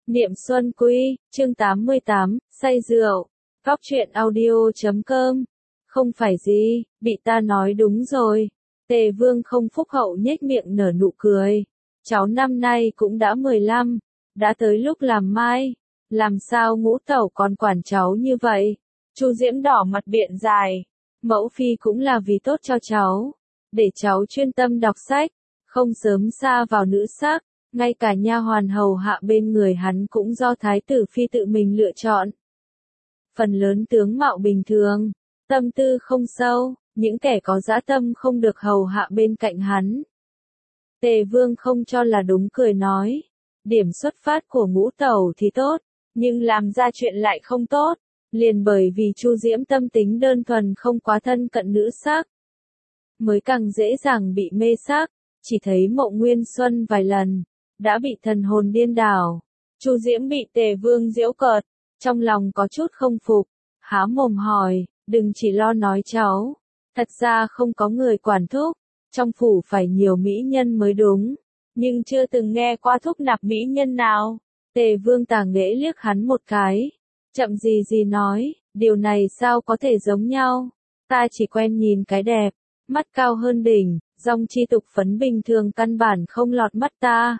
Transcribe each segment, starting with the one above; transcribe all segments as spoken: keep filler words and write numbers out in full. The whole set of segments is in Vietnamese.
Niệm Xuân Quy, chương tám mươi tám, say rượu. Góc truyện audio chấm com. Không phải gì, bị ta nói đúng rồi. Tề Vương không phúc hậu nhếch miệng nở nụ cười. Cháu năm nay cũng đã mười lăm, đã tới lúc làm mai. Làm sao ngũ tẩu còn quản cháu như vậy? Chu Diễm đỏ mặt biện dài. Mẫu phi cũng là vì tốt cho cháu. Để cháu chuyên tâm đọc sách, không sớm sa vào nữ sắc. Ngay cả nha hoàn hầu hạ bên người hắn cũng do thái tử phi tự mình lựa chọn. Phần lớn tướng mạo bình thường, tâm tư không sâu, những kẻ có dã tâm không được hầu hạ bên cạnh hắn. Tề Vương không cho là đúng, cười nói, điểm xuất phát của ngũ tẩu thì tốt, nhưng làm ra chuyện lại không tốt, liền bởi vì Chu Diễm tâm tính đơn thuần không quá thân cận nữ sắc, mới càng dễ dàng bị mê sắc. Chỉ thấy Mộng Nguyên Xuân vài lần đã bị thần hồn điên đảo. Chu Diễm bị Tề Vương giễu cợt, trong lòng có chút không phục, há mồm hỏi, đừng chỉ lo nói cháu, thật ra không có người quản thúc, trong phủ phải nhiều mỹ nhân mới đúng, nhưng chưa từng nghe qua thúc nạp mỹ nhân nào. Tề Vương tà nghễ liếc hắn một cái, chậm gì gì nói, điều này sao có thể giống nhau, ta chỉ quen nhìn cái đẹp, mắt cao hơn đỉnh, dòng chi tục phấn bình thường căn bản không lọt mắt ta.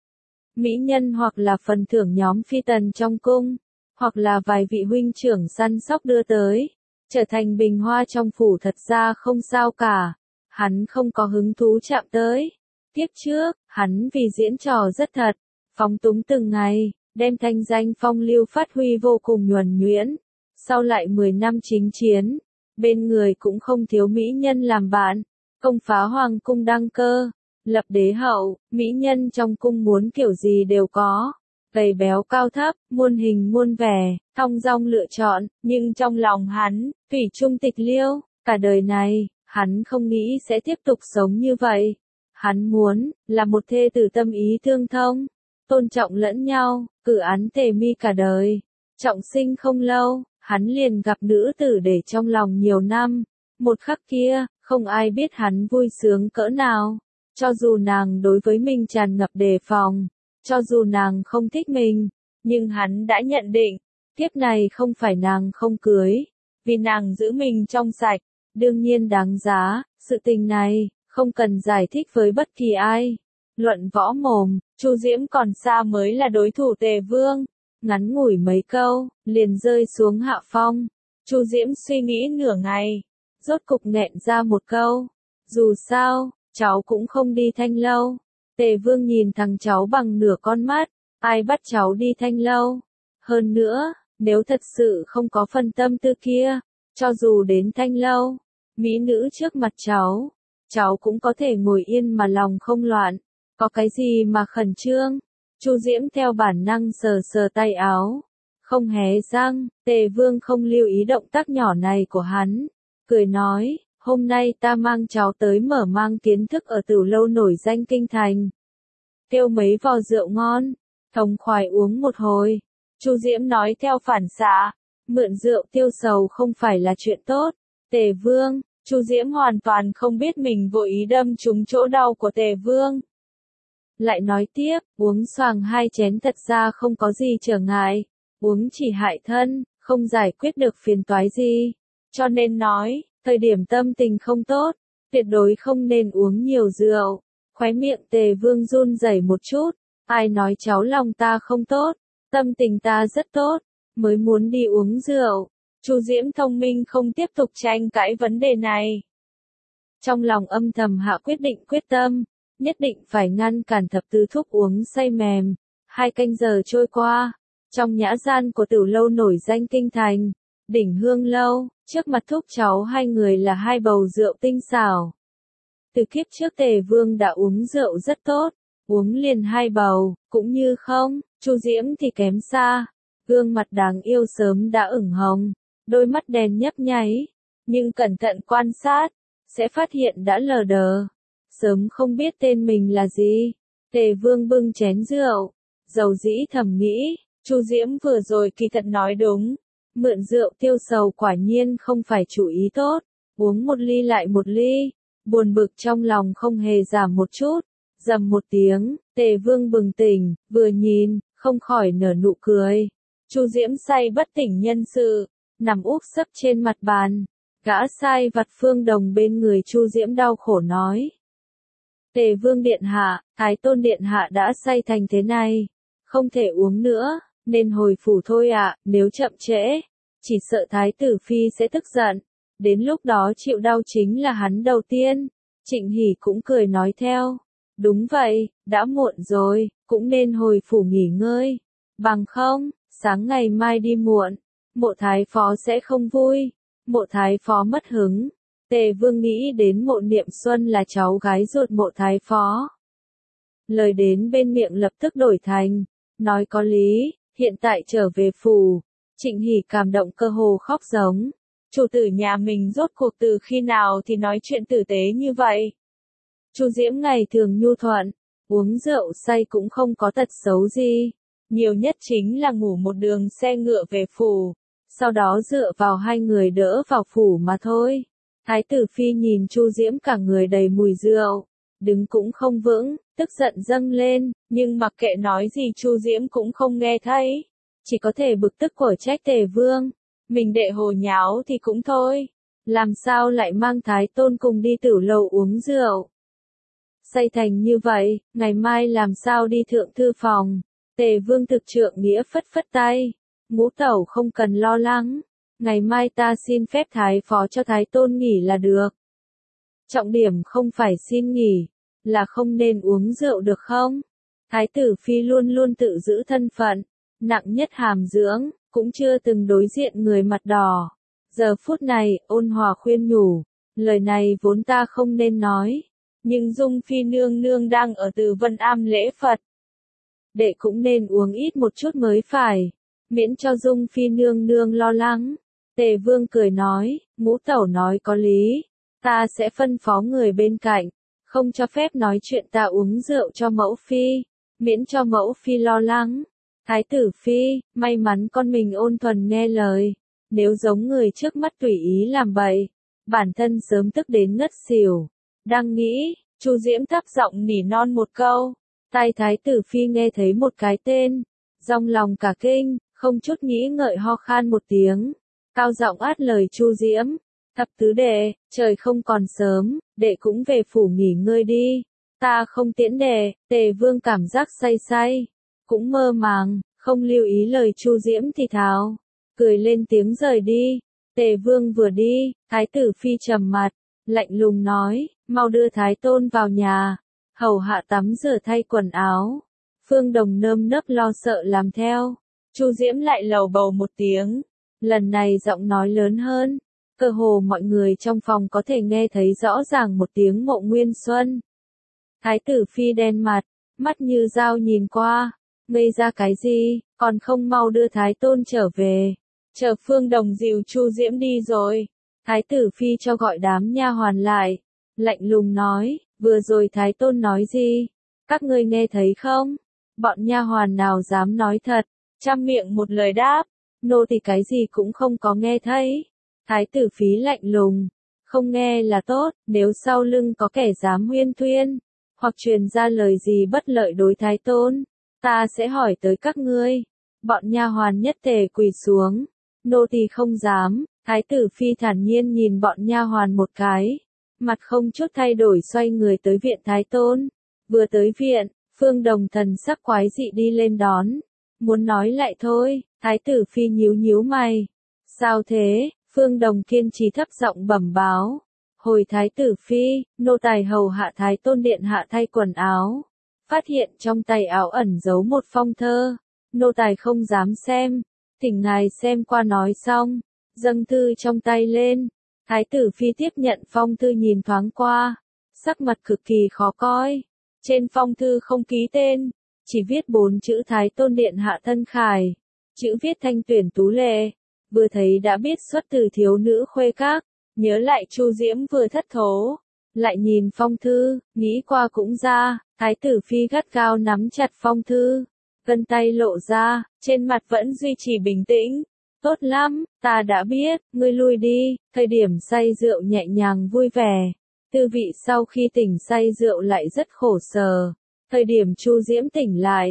Mỹ nhân hoặc là phần thưởng nhóm phi tần trong cung, hoặc là vài vị huynh trưởng săn sóc đưa tới, trở thành bình hoa trong phủ thật ra không sao cả, hắn không có hứng thú chạm tới. Tiếp trước, hắn vì diễn trò rất thật, phóng túng từng ngày, đem thanh danh phong lưu phát huy vô cùng nhuần nhuyễn, sau lại mười năm chính chiến, bên người cũng không thiếu mỹ nhân làm bạn, công phá hoàng cung đăng cơ. Lập đế hậu, mỹ nhân trong cung muốn kiểu gì đều có, gầy béo cao thấp, muôn hình muôn vẻ, thong dong lựa chọn, nhưng trong lòng hắn, thủy chung tịch liêu, cả đời này, hắn không nghĩ sẽ tiếp tục sống như vậy. Hắn muốn, là một thê tử tâm ý tương thông, tôn trọng lẫn nhau, cử án tề mi cả đời. Trọng sinh không lâu, hắn liền gặp nữ tử để trong lòng nhiều năm, một khắc kia, không ai biết hắn vui sướng cỡ nào. Cho dù nàng đối với mình tràn ngập đề phòng, cho dù nàng không thích mình, nhưng hắn đã nhận định, kiếp này không phải nàng không cưới, vì nàng giữ mình trong sạch, đương nhiên đáng giá. Sự tình này, không cần giải thích với bất kỳ ai. Luận võ mồm, Chu Diễm còn xa mới là đối thủ Tề Vương. Ngắn ngủi mấy câu, liền rơi xuống hạ phong. Chu Diễm suy nghĩ nửa ngày, rốt cục nghẹn ra một câu, dù sao, cháu cũng không đi Thanh Lâu. Tề Vương nhìn thằng cháu bằng nửa con mắt, ai bắt cháu đi Thanh Lâu? Hơn nữa, nếu thật sự không có phần tâm tư kia, cho dù đến Thanh Lâu, mỹ nữ trước mặt cháu, cháu cũng có thể ngồi yên mà lòng không loạn, có cái gì mà khẩn trương? Chu Diễm theo bản năng sờ sờ tay áo, không hé răng. Tề Vương không lưu ý động tác nhỏ này của hắn, cười nói, hôm nay ta mang cháu tới mở mang kiến thức ở Tửu Lâu nổi danh kinh thành. Kêu mấy vò rượu ngon, thống khoái uống một hồi. Chu Diễm nói theo phản xạ, mượn rượu tiêu sầu không phải là chuyện tốt. Tề Vương, Chu Diễm hoàn toàn không biết mình vội ý đâm trúng chỗ đau của Tề Vương. Lại nói tiếp, uống xoàng hai chén thật ra không có gì trở ngại, uống chỉ hại thân, không giải quyết được phiền toái gì. Cho nên nói, thời điểm tâm tình không tốt, tuyệt đối không nên uống nhiều rượu. Khóe miệng Tề Vương run rẩy một chút, ai nói cháu lòng ta không tốt, tâm tình ta rất tốt, mới muốn đi uống rượu. Chu Diễm thông minh không tiếp tục tranh cãi vấn đề này. Trong lòng âm thầm hạ quyết định quyết tâm, nhất định phải ngăn cản thập tứ thúc uống say mềm. Hai canh giờ trôi qua, trong nhã gian của Tửu Lâu nổi danh kinh thành, Đỉnh Hương Lâu, trước mặt thúc cháu hai người là hai bầu rượu tinh xảo. Từ kiếp trước Tề Vương đã uống rượu rất tốt, uống liền hai bầu, cũng như không. Chu Diễm thì kém xa, gương mặt đáng yêu sớm đã ửng hồng, đôi mắt đèn nhấp nháy, nhưng cẩn thận quan sát, sẽ phát hiện đã lờ đờ, sớm không biết tên mình là gì. Tề Vương bưng chén rượu, dầu dĩ thầm nghĩ, Chu Diễm vừa rồi kỳ thật nói đúng, mượn rượu tiêu sầu quả nhiên không phải chủ ý tốt, uống một ly lại một ly, buồn bực trong lòng không hề giảm một chút. Rầm một tiếng, Tề Vương bừng tỉnh, vừa nhìn, không khỏi nở nụ cười. Chu Diễm say bất tỉnh nhân sự, nằm úp sấp trên mặt bàn. Gã sai vặt Phương Đồng bên người Chu Diễm đau khổ nói. Tề Vương điện hạ, Thái Tôn điện hạ đã say thành thế này, không thể uống nữa, nên hồi phủ thôi ạ, nếu chậm trễ, chỉ sợ Thái tử Phi sẽ tức giận, đến lúc đó chịu đau chính là hắn đầu tiên. Trịnh Hỷ cũng cười nói theo, đúng vậy, đã muộn rồi, cũng nên hồi phủ nghỉ ngơi, bằng không, sáng ngày mai đi muộn, Mộ Thái Phó sẽ không vui, Mộ Thái Phó mất hứng. Tề Vương nghĩ đến Mộ Niệm Xuân là cháu gái ruột Mộ Thái Phó. Lời đến bên miệng lập tức đổi thành, nói có lý, hiện tại trở về phủ. Trịnh Hỷ cảm động cơ hồ khóc giống. Chủ tử nhà mình rốt cuộc từ khi nào thì nói chuyện tử tế như vậy. Chu Diễm ngày thường nhu thuận, uống rượu say cũng không có tật xấu gì. Nhiều nhất chính là ngủ một đường xe ngựa về phủ, sau đó dựa vào hai người đỡ vào phủ mà thôi. Thái tử Phi nhìn Chu Diễm cả người đầy mùi rượu, đứng cũng không vững, tức giận dâng lên, nhưng mặc kệ nói gì Chu Diễm cũng không nghe thấy, chỉ có thể bực tức của trách Tề Vương, mình đệ hồ nháo thì cũng thôi, làm sao lại mang Thái Tôn cùng đi tử lầu uống rượu. Say thành như vậy, ngày mai làm sao đi thượng thư phòng. Tề Vương thực trượng nghĩa phất phất tay, Ngũ Tẩu không cần lo lắng, ngày mai ta xin phép Thái Phó cho Thái Tôn nghỉ là được. Trọng điểm không phải xin nghỉ, là không nên uống rượu được không? Thái tử Phi luôn luôn tự giữ thân phận, nặng nhất hàm dưỡng, cũng chưa từng đối diện người mặt đỏ. Giờ phút này, ôn hòa khuyên nhủ, lời này vốn ta không nên nói, nhưng Dung Phi nương nương đang ở Từ Vân Am lễ Phật. Đệ cũng nên uống ít một chút mới phải, miễn cho Dung Phi nương nương lo lắng. Tề Vương cười nói, Ngũ Tẩu nói có lý, ta sẽ phân phó người bên cạnh, không cho phép nói chuyện ta uống rượu cho mẫu phi, miễn cho mẫu phi lo lắng. Thái tử Phi, may mắn con mình ôn thuần nghe lời, nếu giống người trước mắt tùy ý làm bậy, bản thân sớm tức đến ngất xỉu. Đang nghĩ, Chu Diễm thấp giọng nỉ non một câu, tai Thái tử Phi nghe thấy một cái tên, dòng lòng cả kinh, không chút nghĩ ngợi ho khan một tiếng, cao giọng át lời Chu Diễm, thập tứ đệ, trời không còn sớm, đệ cũng về phủ nghỉ ngơi đi, ta không tiễn đệ. Tề Vương cảm giác say say, cũng mơ màng, không lưu ý lời Chu Diễm thì thào, cười lên tiếng rời đi. Tề Vương vừa đi, Thái tử Phi trầm mặt, lạnh lùng nói, mau đưa Thái Tôn vào nhà, hầu hạ tắm rửa thay quần áo. Phương Đồng nơm nớp lo sợ làm theo. Chu Diễm lại lầu bầu một tiếng, lần này giọng nói lớn hơn, cơ hồ mọi người trong phòng có thể nghe thấy rõ ràng một tiếng Mộ Nguyên Xuân. Thái tử Phi đen mặt, mắt như dao nhìn qua, ngây ra cái gì, còn không mau đưa Thái Tôn trở về. Chờ Phương Đồng dìu Chu Diễm đi rồi, Thái tử Phi cho gọi đám nha hoàn lại, lạnh lùng nói, vừa rồi Thái Tôn nói gì, các ngươi nghe thấy không? Bọn nha hoàn nào dám nói thật, trăm miệng một lời đáp, nô thì cái gì cũng không có nghe thấy. Thái tử Phi lạnh lùng, không nghe là tốt, nếu sau lưng có kẻ dám huyên thuyên, hoặc truyền ra lời gì bất lợi đối Thái Tôn, ta sẽ hỏi tới các ngươi. Bọn nha hoàn nhất tề quỳ xuống, nô tỳ không dám. Thái tử Phi thản nhiên nhìn bọn nha hoàn một cái, mặt không chút thay đổi xoay người tới viện Thái Tôn. Vừa tới viện, Phương Đồng thần sắc quái dị đi lên đón, muốn nói lại thôi. Thái tử Phi nhíu nhíu mày, sao thế? Phương Đồng kiên trì thấp giọng bẩm báo, hồi Thái tử Phi, nô tài hầu hạ Thái Tôn điện hạ thay quần áo, phát hiện trong tay áo ẩn giấu một phong thơ, nô tài không dám xem, thỉnh ngài xem qua nói xong, dâng thư trong tay lên. Thái tử Phi tiếp nhận phong thư nhìn thoáng qua, sắc mặt cực kỳ khó coi, trên phong thư không ký tên, chỉ viết bốn chữ Thái Tôn điện hạ thân khải, chữ viết thanh tuyển tú lệ, vừa thấy đã biết xuất từ thiếu nữ khuê các. Nhớ lại Chu Diễm vừa thất thố, lại nhìn phong thư, nghĩ qua cũng ra. Thái tử Phi gắt gao nắm chặt phong thư, vân tay lộ ra, trên mặt vẫn duy trì bình tĩnh. Tốt lắm, ta đã biết, ngươi lui đi. Thời điểm say rượu nhẹ nhàng vui vẻ, tư vị sau khi tỉnh say rượu lại rất khổ sở. Thời điểm Chu Diễm tỉnh lại,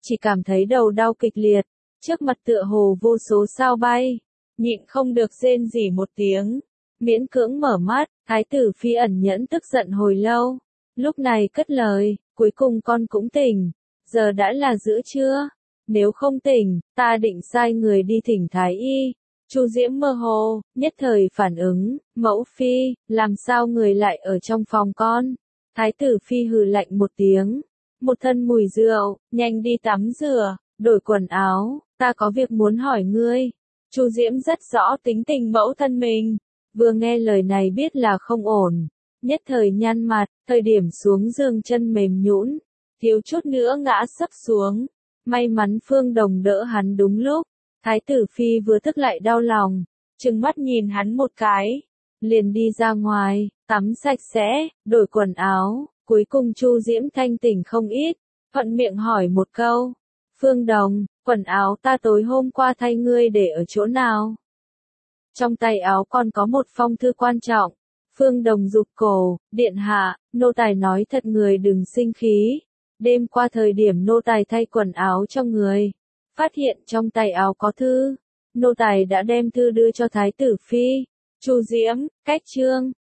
chỉ cảm thấy đầu đau kịch liệt, trước mặt tựa hồ vô số sao bay, nhịn không được rên rỉ một tiếng, miễn cưỡng mở mắt, Thái tử Phi ẩn nhẫn tức giận hồi lâu, lúc này cất lời, cuối cùng con cũng tỉnh, giờ đã là giữa trưa, nếu không tỉnh, ta định sai người đi thỉnh Thái y. Chu Diễm mơ hồ, nhất thời phản ứng, mẫu phi, làm sao người lại ở trong phòng con? Thái tử Phi hừ lạnh một tiếng, một thân mùi rượu, nhanh đi tắm rửa, đổi quần áo, ta có việc muốn hỏi ngươi. Chu Diễm rất rõ tính tình mẫu thân mình, vừa nghe lời này biết là không ổn, nhất thời nhăn mặt, thời điểm xuống giường chân mềm nhũn, thiếu chút nữa ngã sấp xuống, may mắn Phương Đồng đỡ hắn đúng lúc. Thái tử Phi vừa tức lại đau lòng, trừng mắt nhìn hắn một cái, liền đi ra ngoài, tắm sạch sẽ, đổi quần áo, cuối cùng Chu Diễm thanh tỉnh không ít, thuận miệng hỏi một câu, Phương Đồng, quần áo ta tối hôm qua thay ngươi để ở chỗ nào? Trong tay áo còn có một phong thư quan trọng, Phương Đồng rụt cổ, điện hạ, nô tài nói thật người đừng sinh khí, đêm qua thời điểm nô tài thay quần áo cho người. Phát hiện trong tay áo có thư, nô tài đã đem thư đưa cho Thái tử Phi. Chu Diễm, cách chương.